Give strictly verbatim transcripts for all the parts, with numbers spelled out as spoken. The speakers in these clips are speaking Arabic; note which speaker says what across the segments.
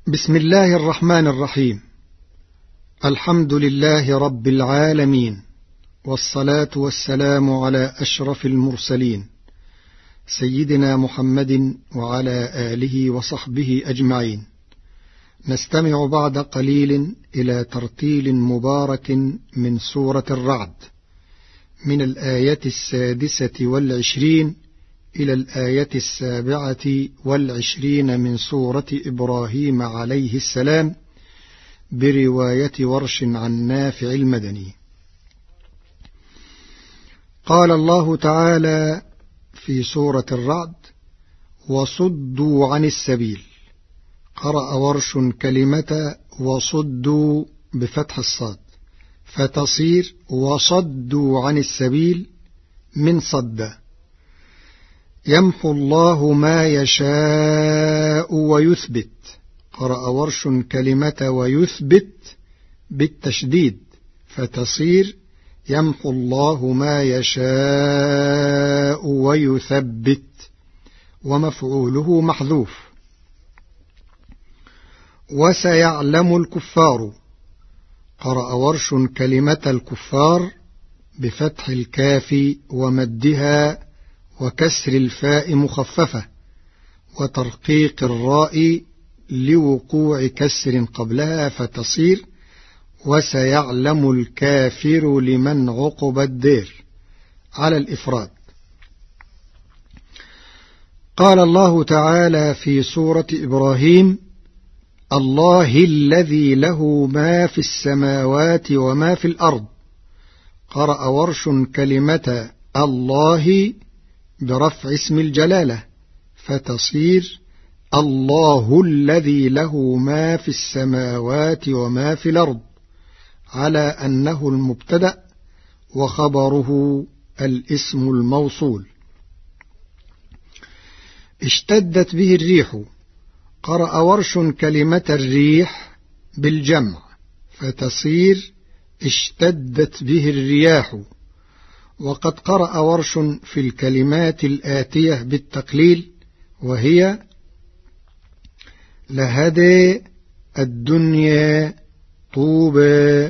Speaker 1: بسم الله الرحمن الرحيم. الحمد لله رب العالمين، والصلاة والسلام على أشرف المرسلين سيدنا محمد وعلى آله وصحبه أجمعين. نستمع بعد قليل إلى ترتيل مبارك من سورة الرعد من الآية السادسة والعشرين إلى الآية السابعة والعشرين من سورة إبراهيم عليه السلام برواية ورش عن نافع المدني. قال الله تعالى في سورة الرعد: وصدوا عن السبيل. قرأ ورش كلمة وصدوا بفتح الصاد فتصير وصدوا عن السبيل من صد. يمحو الله ما يشاء ويثبت. قرأ ورش كلمة ويثبت بالتشديد فتصير يمحو الله ما يشاء ويثبت، ومفعوله محذوف. وسيعلم الكفار. قرأ ورش كلمة الكفار بفتح الكاف ومدها وكسر الفاء مخففة وترقيق الراء لوقوع كسر قبلها فتصير وسيعلم الكافر لمن عقب الدير على الإفراد. قال الله تعالى في سورة إبراهيم: الله الذي له ما في السماوات وما في الأرض. قرأ ورش كلمة الله برفع اسم الجلالة فتصير الله الذي له ما في السماوات وما في الأرض، على أنه المبتدأ وخبره الاسم الموصول. اشتدت به الريح. قرأ ورش كلمة الريح بالجمع فتصير اشتدت به الرياح. وقد قرأ ورش في الكلمات الآتية بالتقليل، وهي لهدي الدنيا طوبى،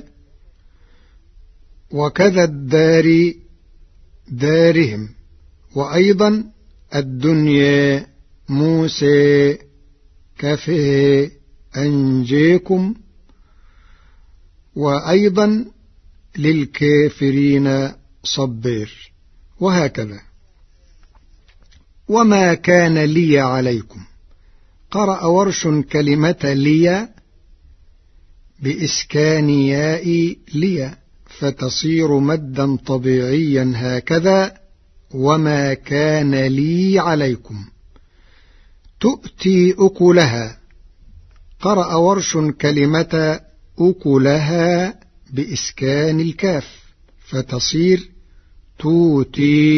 Speaker 1: وكذا الدار دارهم، وأيضا الدنيا موسى كفه أنجيكم، وأيضا للكافرين صبير، وهكذا. وما كان لي عليكم. قرأ ورش كلمة لي بإسكان ياء لي فتصير مدا طبيعيا هكذا: وما كان لي عليكم. تؤتي أكلها. قرأ ورش كلمة أكلها بإسكان الكاف فتصير توتي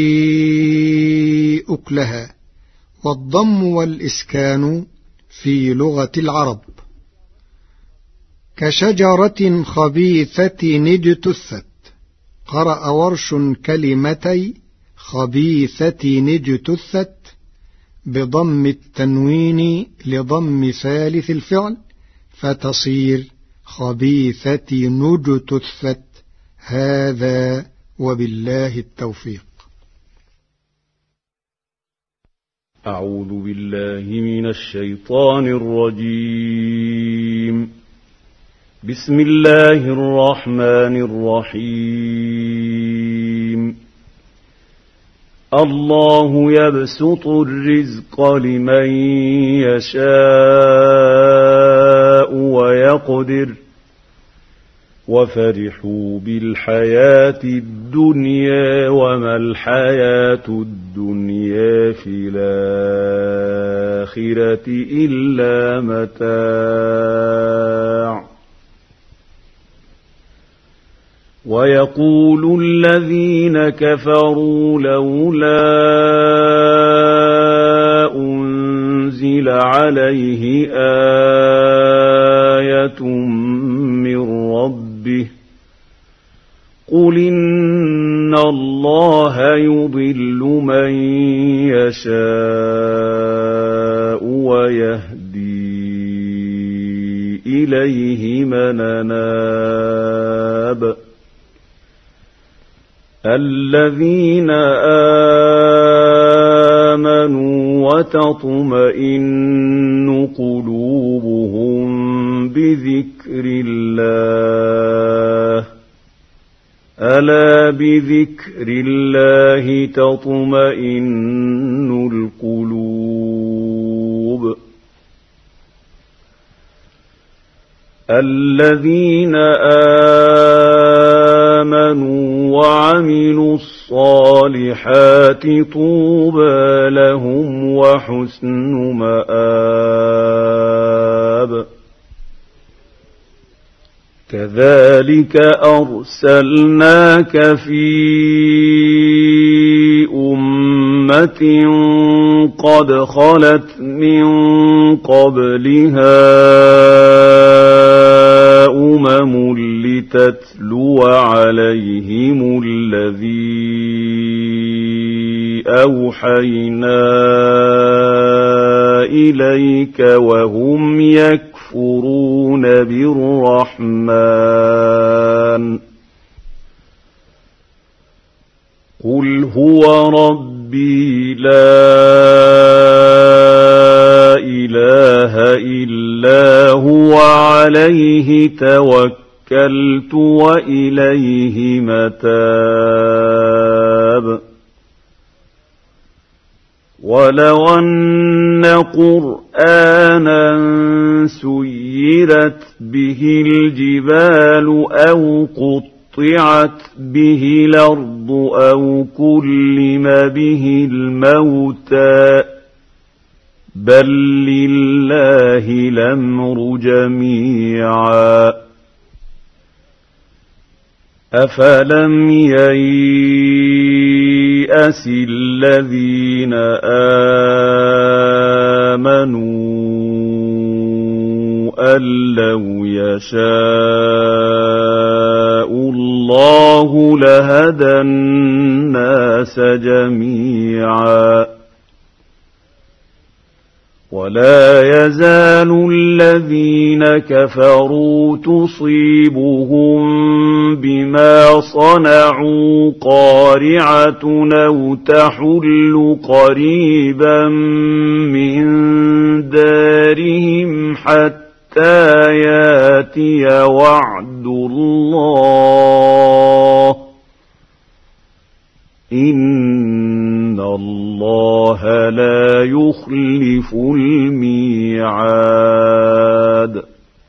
Speaker 1: أكلها، والضم والإسكان في لغة العرب. كشجرة خبيثة اجتثت. قرأ ورش كلمتي خبيثة اجتثت بضم التنوين لضم ثالث الفعل فتصير خبيثة نجتثت. هذا وبالله التوفيق.
Speaker 2: أعوذ بالله من الشيطان الرجيم. بسم الله الرحمن الرحيم. الله يبسط الرزق لمن يشاء ويقدر، وفرحوا بالحياة الدنيا وما الحياة الدنيا في الآخرة إلا متاع. ويقول الذين كفروا لولا أنزل عليه آية من ربه قل إن الله يضل من يشاء ويهدي إليه من أناب الذين آمنوا وتطمئن قلوبهم بذكر الله ألا بذكر الله تطمئن القلوب الذين آمنوا وعملوا الصالحات طوبى لهم وحسن مآب كذلك أرسلناك في أمة قد خلت من قبلها أمم لتتلو عليهم الذي أوحينا إليك وهم يكفرون بالرحمن قل هو ربي لا إله إلا هو عليه توكلت وإليه متاب ولو أن قرآنا سيرت به الجبال أو قطعت به الأرض أو كلم به الموتى بل لله الأمر جميعا أفلم ييأس الذين آمنوا أن لو يشاء الله لهدى الناس جميعا ولا يزال الذين كفروا تصيبهم بما صنعوا قارعة أو تحل قريبا من دارهم حتى ياتي وعد الله إن الله لا يخلف الميعاد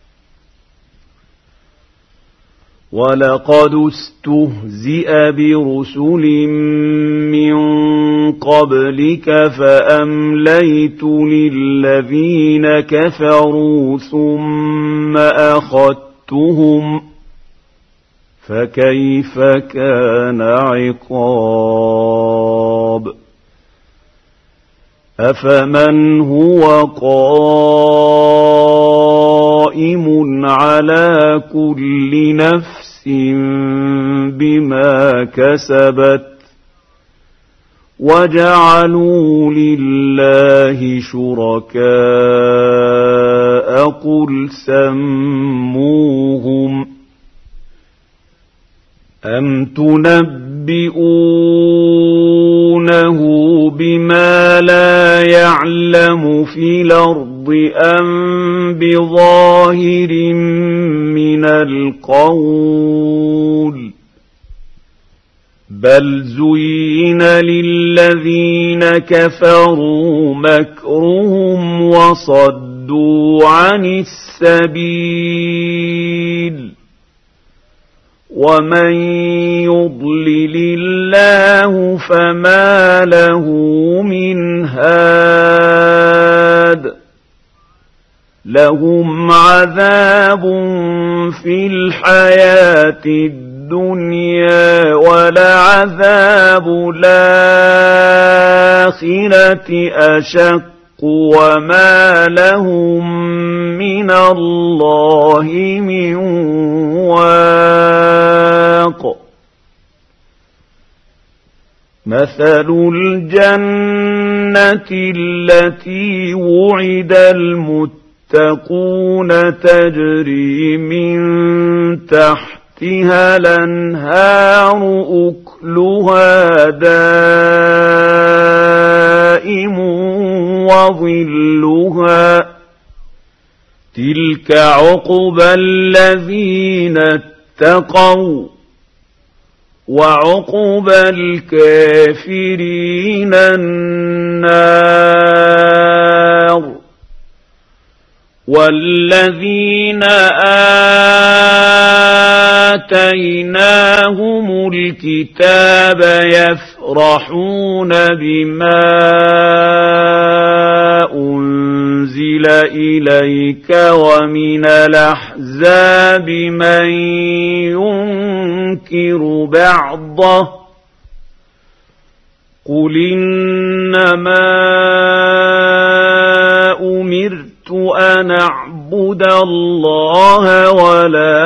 Speaker 2: ولقد استهزئ برسل من قبلك فأمليت للذين كفروا ثم أخذتهم فكيف كان عقاب أفمن هو قائم على كل نفس بما كسبت وجعلوا لله شركاء قل سموهم أم تنبئونه بما لا يعلم في الأرض أم بظاهر من القول بل زين للذين كفروا مكرهم وصدوا عن السبيل ومن يضلل الله فما له من هاد لهم عذاب في الحياة الدنيا ولعذاب الآخرة أشق وما لهم من الله من واق مثل الجنة التي وعد المتقون يتقون تجري من تحتها الأنهار أكلها دائم وظلها تلك عقبى الذين اتقوا وعقبى الكافرين النار والذين آتيناهم الكتاب يفرحون بما أنزل إليك ومن الأحزاب من ينكر بعضه قل إنما أمرت أن أعبد الله ولا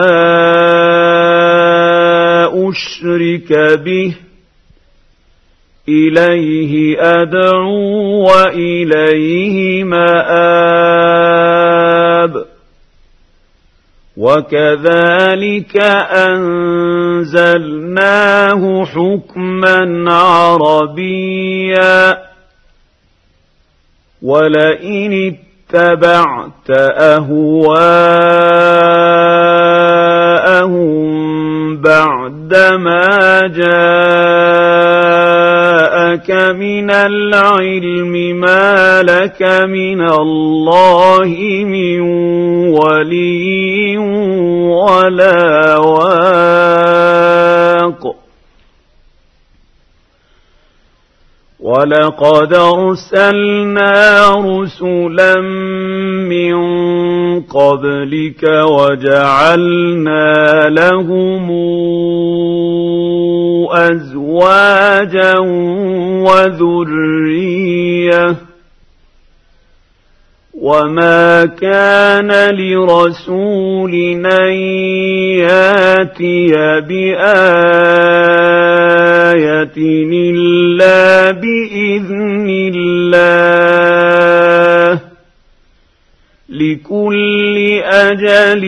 Speaker 2: أشرك به إليه أدعو وإليه مآب وكذلك أنزلناه حكما عربيا ولئن اتبعت أهواءهم بعدما جاءك من العلم ما لك من الله من ولي ولا واق ولقد أرسلنا رسلا من قبلك وجعلنا لهم أزواجا وذرية وما كان لرسول أن يأتي بآية إلا بإذن الله لكل أجل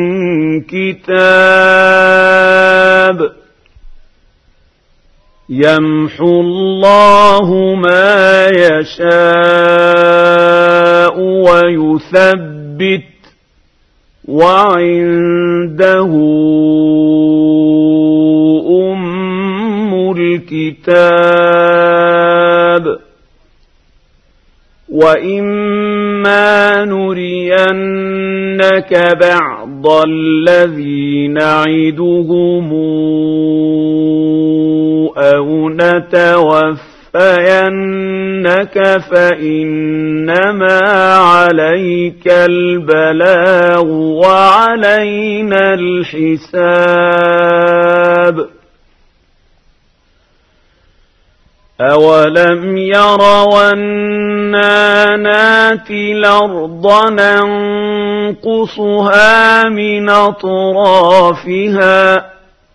Speaker 2: كتاب يمحو الله ما يشاء ويثبت وعنده أم الكتاب وإما نرينك بعض الذي نعدهم أو نتوفينك فإنما عليك البلاغ وعلينا الحساب أولم يروا أنا ناتي الأرض ننقصها من أطرافها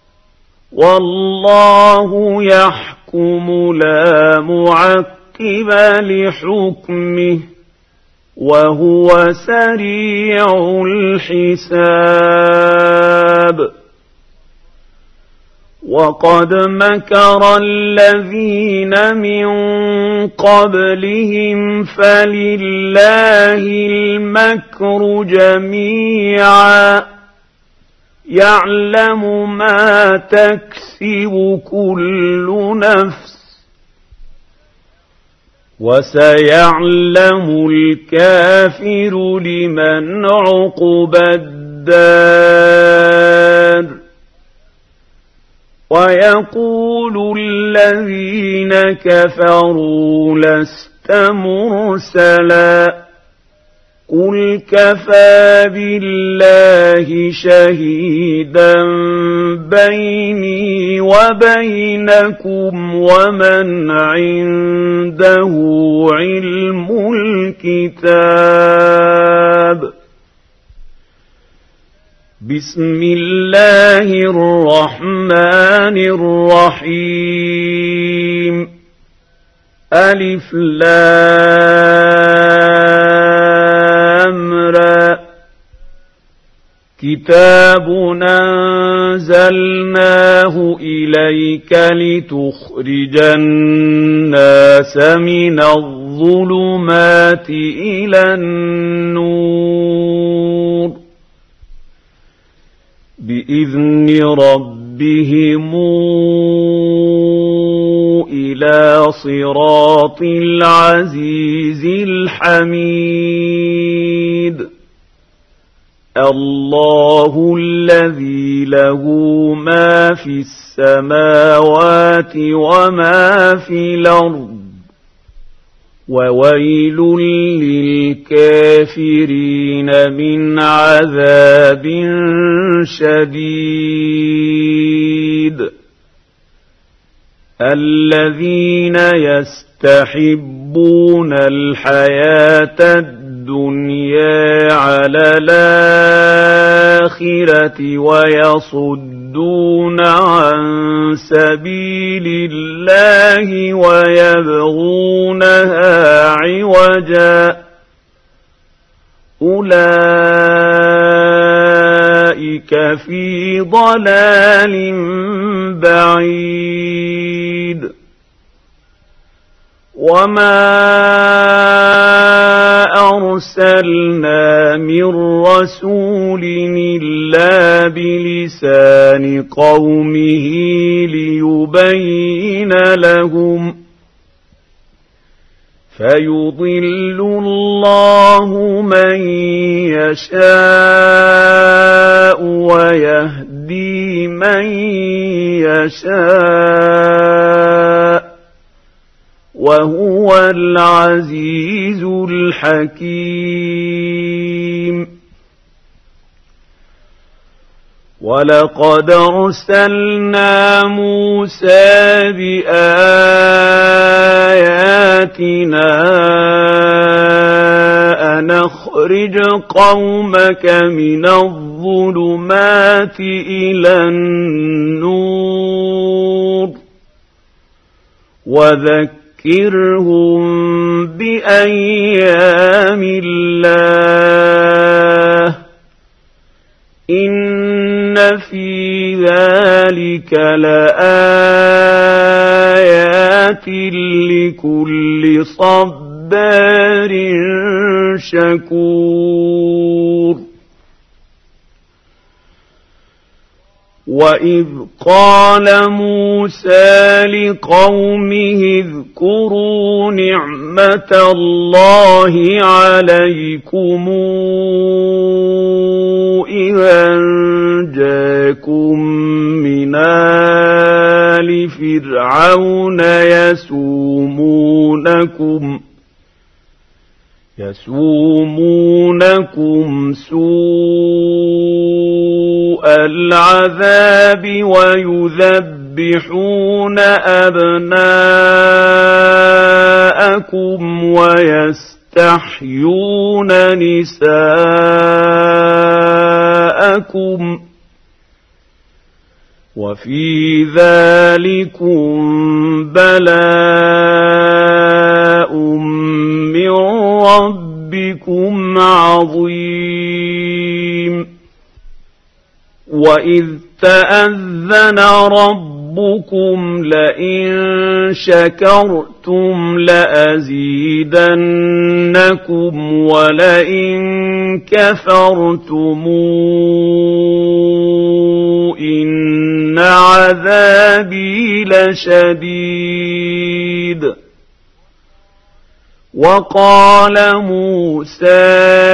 Speaker 2: والله يحكم لا معقب لحكمه وهو سريع الحساب وقد مكر الذين من قبلهم فلله المكر جميعا يعلم ما تكسب كل نفس وسيعلم الكافر لمن عقبى الدار ويقول الذين كفروا لست مرسلا قل كفى بالله شهيدا بيني وبينكم ومن عنده علم الكتاب بسم الله الرحمن الرحيم ألف لام را كتاب أنزلناه إليك لتخرج الناس من الظلمات إلى النور بإذن ربهم إلى صراط العزيز الحميد الله الذي له ما في السماوات وما في الأرض وويل للكافرين من عذاب شديد الذين يستحبون الحياة الدنيا على الآخرة ويصدون عن سبيل الله ويبغونها عوجا أولئك في ضلال بعيد وما أرسلنا من رسول إلا بلسان قومه ليبين لهم فيضل الله من يشاء ويهدي من يشاء وهو العزيز الحكيم ولقد أرسلنا موسى بآياتنا أن أخرج قومك من الظلمات إلى النور وذكرهم بأيام الله إن في ذلك لآيات لكل صبار شكور وإذ قال موسى لقومه اذكروا نعمة الله عليكم إذا جاءكم من آل فرعون يسومونكم يسومونكم سوء العذاب ويذبحون أبناءكم ويستحيون نساءكم وفي ذلكم بلاء من ربكم عظيم وإذ تأذن ربكم لئن شكرتم لأزيدنكم ولئن كفرتم إن عذابي لشديد وقال موسى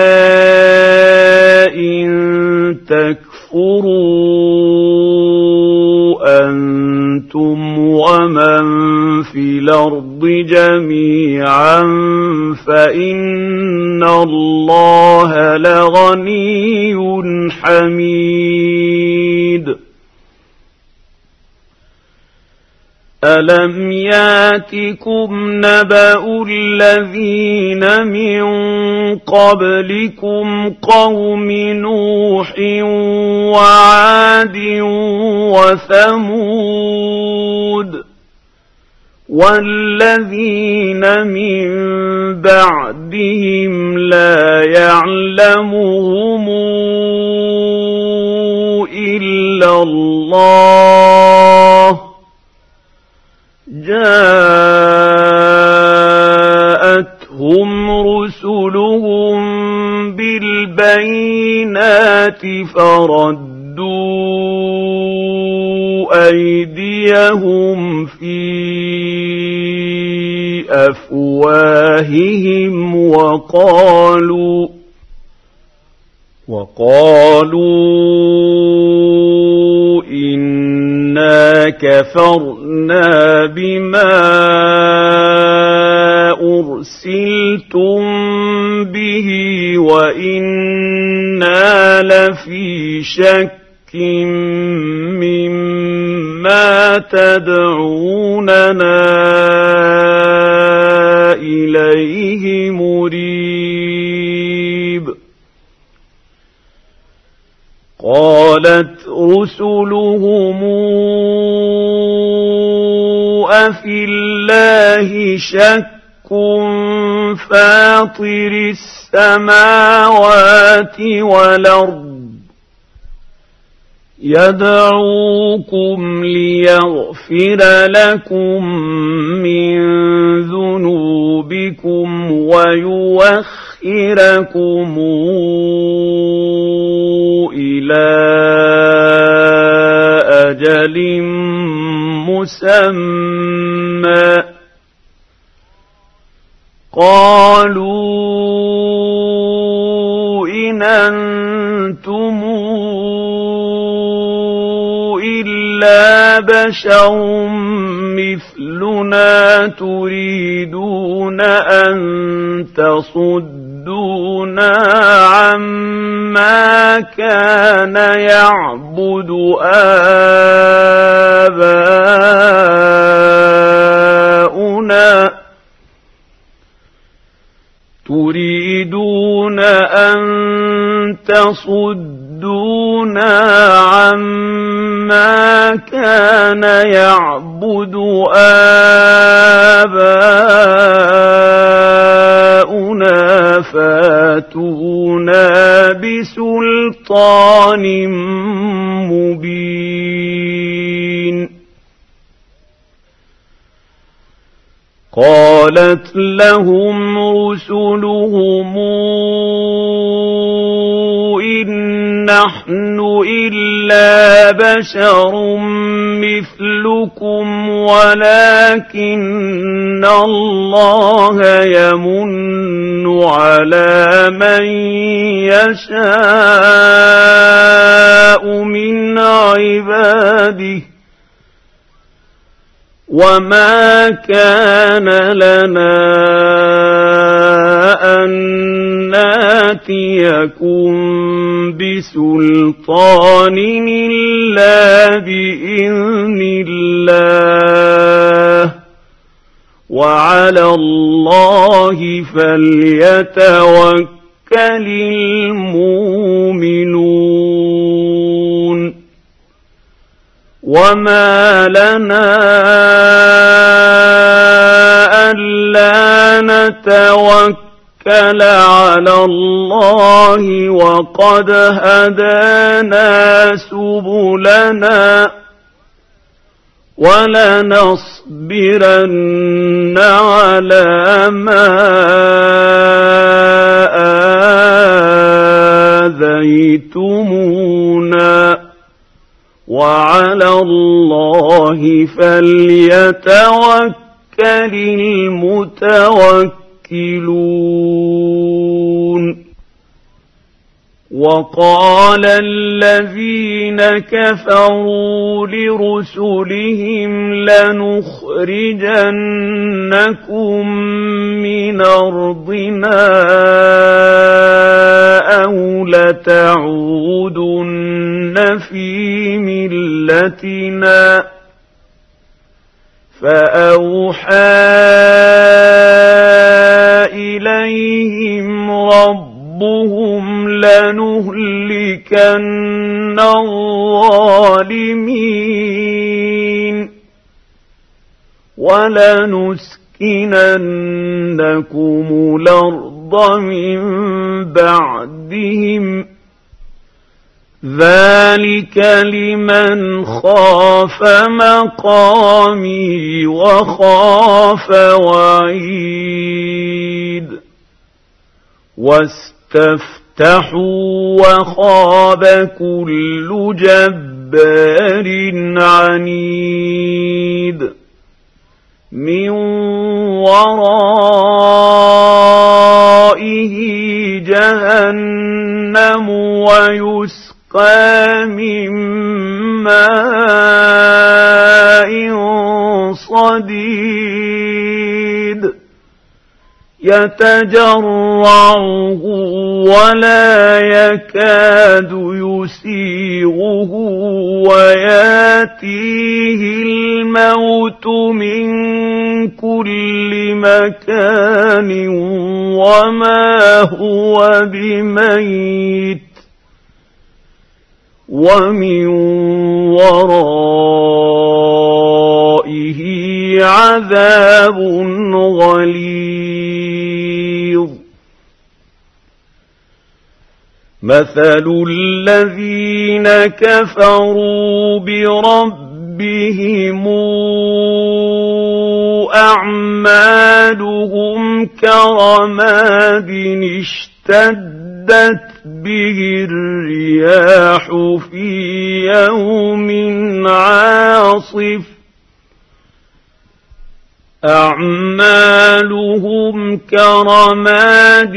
Speaker 2: إن تكفروا أنتم ومن في الأرض جميعا فإن الله لغني حميد ألم ياتكم نبأ الذين من قبلكم قوم نوح وعاد وثمود والذين من بعدهم لا يعلمهم إِلَّا اللَّهُ جَاءَتْهُمْ رُسُلُهُم بِالْبَيِّنَاتِ فَرَدُّوا أَيْدِيَهُمْ فِي أَفْوَاهِهِمْ وَقَالُوا وَقَالُوا إِنَّا كَفَرْنَا بِمَا أُرْسِلْتُم بِهِ وَإِنَّا لَفِي شَكٍّ مِّمَّا تَدْعُونَنَا إِلَيْهِ مُرِيبٍ قَالَتْ رُسُلُهُمْ أَفِي اللَّهِ شَكٌّ فَاطِرِ السَّمَاوَاتِ وَالْأَرْضِ يَدْعُوكُمْ لِيَغْفِرَ لَكُم مِّن ذُنُوبِكُمْ وَيُؤَخِّرَكُمْ إِلَىٰ أَجَلٍ مُّسَمًّى قَالُوا إِنْ أَنتُمْ إِلَّا بَشَرٌ مِّثْلُنَا تُرِيدُونَ أَن تَصُدُّونَا عَمَّا كَانَ يَعْبُدُ آبَاؤُنَا تُرِيدُونَ أَن تَصُدُّونَا عَمَّا كَانَ يَعْبُدُ آبَاؤُنَا فَأْتُونَا بِسُلْطَانٍ مُّبِينٍ قَالَتْ لَهُمْ رُسُلُهُمْ إِن نَّحْنُ إِلَّا بَشَرٌ مِّثْلُكُمْ وَلَٰكِنَّ اللَّهَ يَمُنُّ عَلَىٰ مَن يَشَاءُ مِنْ عِبَادِهِ وَمَا كَانَ لَنَا أَن نَّأْتِيَكُم بِسُلْطَانٍ إِلَّا بِإِذْنِ اللَّهِ وَعَلَى اللَّهِ فَلْيَتَوَكَّلِ الْمُؤْمِنُونَ وَمَا لَنَا أَلَّا نَتَوَكَّلَ عَلَى اللَّهِ وَقَدْ هَدَانَا سُبُلَنَا وَلَنَصْبِرَنَّ عَلَىٰ مَا آذَيْتُمُونَا وَعَلَى اللَّهِ فَلْيَتَوَكَّلِ الْمُتَوَكِّلُونَ وَقَالَ الَّذِينَ كَفَرُوا لِرُسُلِهِمْ لَنُخْرِجَنَّكُم مِّنْ أَرْضِنَا أَوْ لَتَعُودُنَّ فِي مِلَّتِنَا فَأَوْحَىٰ إِلَيْهِمْ رَبُّهُمْ لَنُهْلِكَنَّ الظَّالِمِينَ وَلَنُسْكِنَنَّكُمُ الْأَرْضَ مِن بَعْدِهِمْ ذلك لمن خاف مقامي وخاف وعيد واستفتحوا وخاب كل جبار عنيد من ورائه جهنم ويسقى من ماء صديد يتجرعه ولا يكاد يسيغه وياتيه الموت من كل مكان وما هو بميت ومن ورائه عذاب غليظ مثل الذين كفروا بربهم أعمالهم كرماد اشتدت به الرياح في يوم عاصف أعمالهم كرماد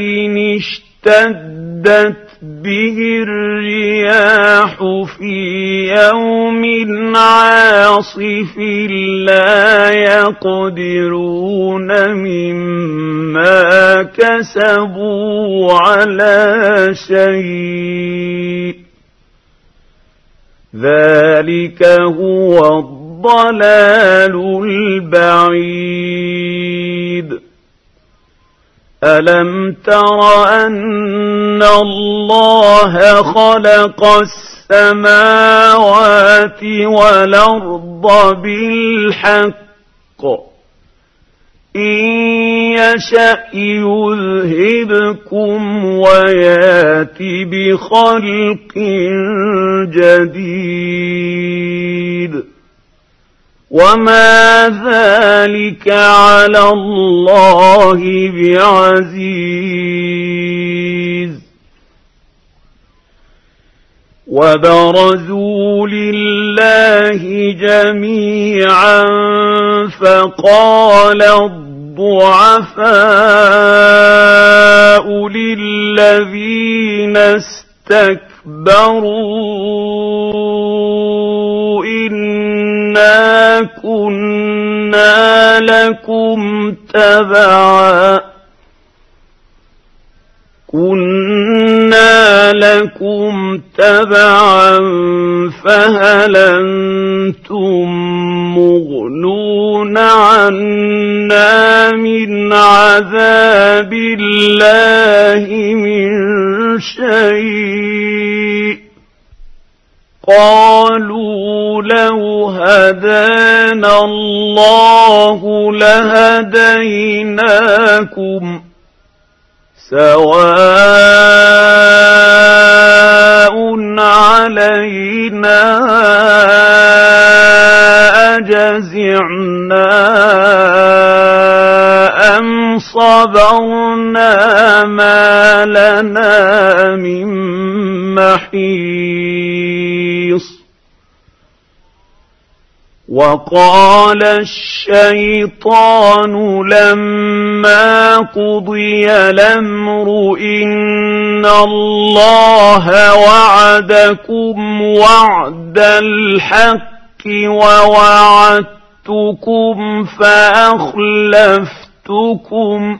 Speaker 2: اشتدت به الرياح في يوم عاصف لا يقدرون مما كسبوا على شيء ذلك هو الضلال البعيد ألم تر أن الله خلق السماوات والأرض بالحق إن يشأ يذهبكم ويات بخلق جديد وما ذلك على الله بعزيز وبرزوا لله جميعا فقال الضعفاء للذين استكبروا إنا كنا لكم تبعا كنا لكم تبعا فهل أنتم مغنون عنا من عذاب الله من شيء قالوا لو هدانا الله لهديناكم سواء علينا أجزعنا أم صبرنا ما لنا من محيص وقال الشيطان لما قضي الأمر إن الله وعدكم وعد الحق ووعدتكم فأخلفتكم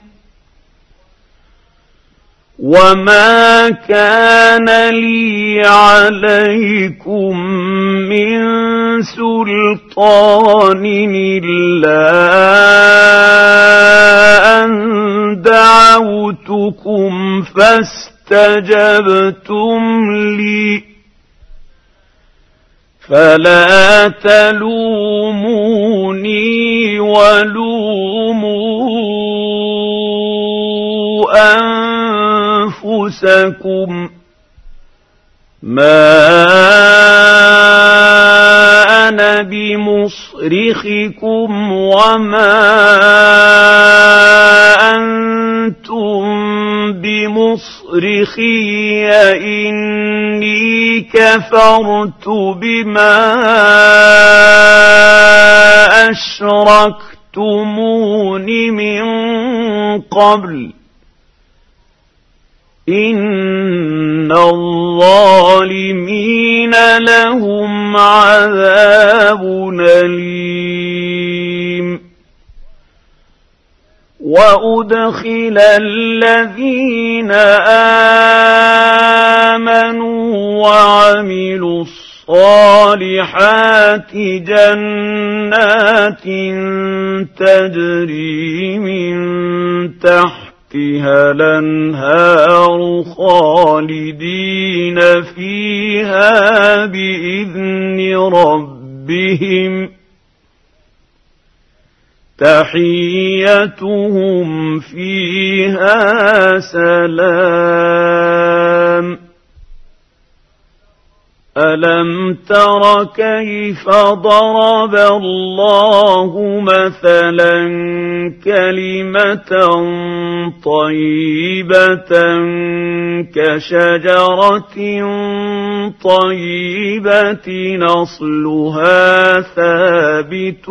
Speaker 2: وما كان لي عليكم من سلطان إلا أن دعوتكم فاستجبتم لي فلا تلوموني ولوموا أنفسكم ما بمصرخكم وما أنتم بمصرخي إني كفرت بما أشركتمون من قبل إن الظالمين لهم عذاب أليم وأدخل الذين آمنوا وعملوا الصالحات جنات تجري من تحت فيها الأنهار خالدين فيها بإذن ربهم تحيتهم فيها سلام ألم تر كيف ضرب الله مثلا كلمة طيبة كشجرة طيبة أصلها ثابت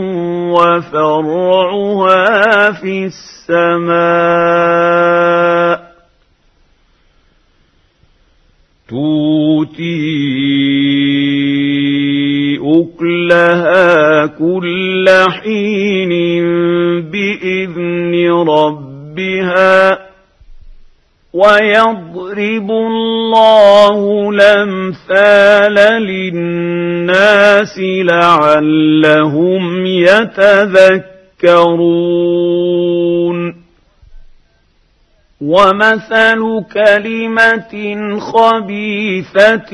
Speaker 2: وفرعها في السماء تؤتي أكلها كل حين بإذن ربها ويضرب الله الأمثال للناس لعلهم يتذكرون ومثل كلمة خبيثة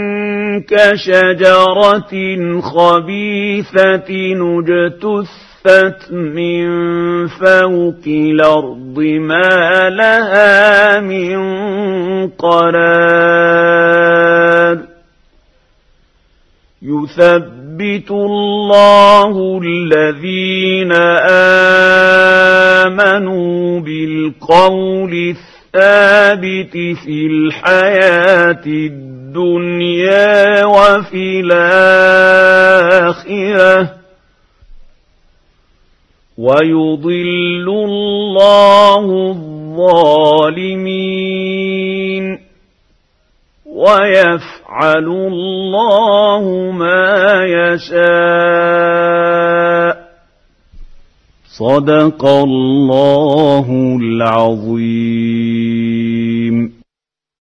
Speaker 2: كشجرة خبيثة اجتثت من فوق الأرض ما لها من قرار يثبت الله الذين آمنوا بالقول الثابت في الحياة الدنيا وفي الآخرة ويضل الله الظالمين ويفعل الله ما يشاء صدق الله العظيم.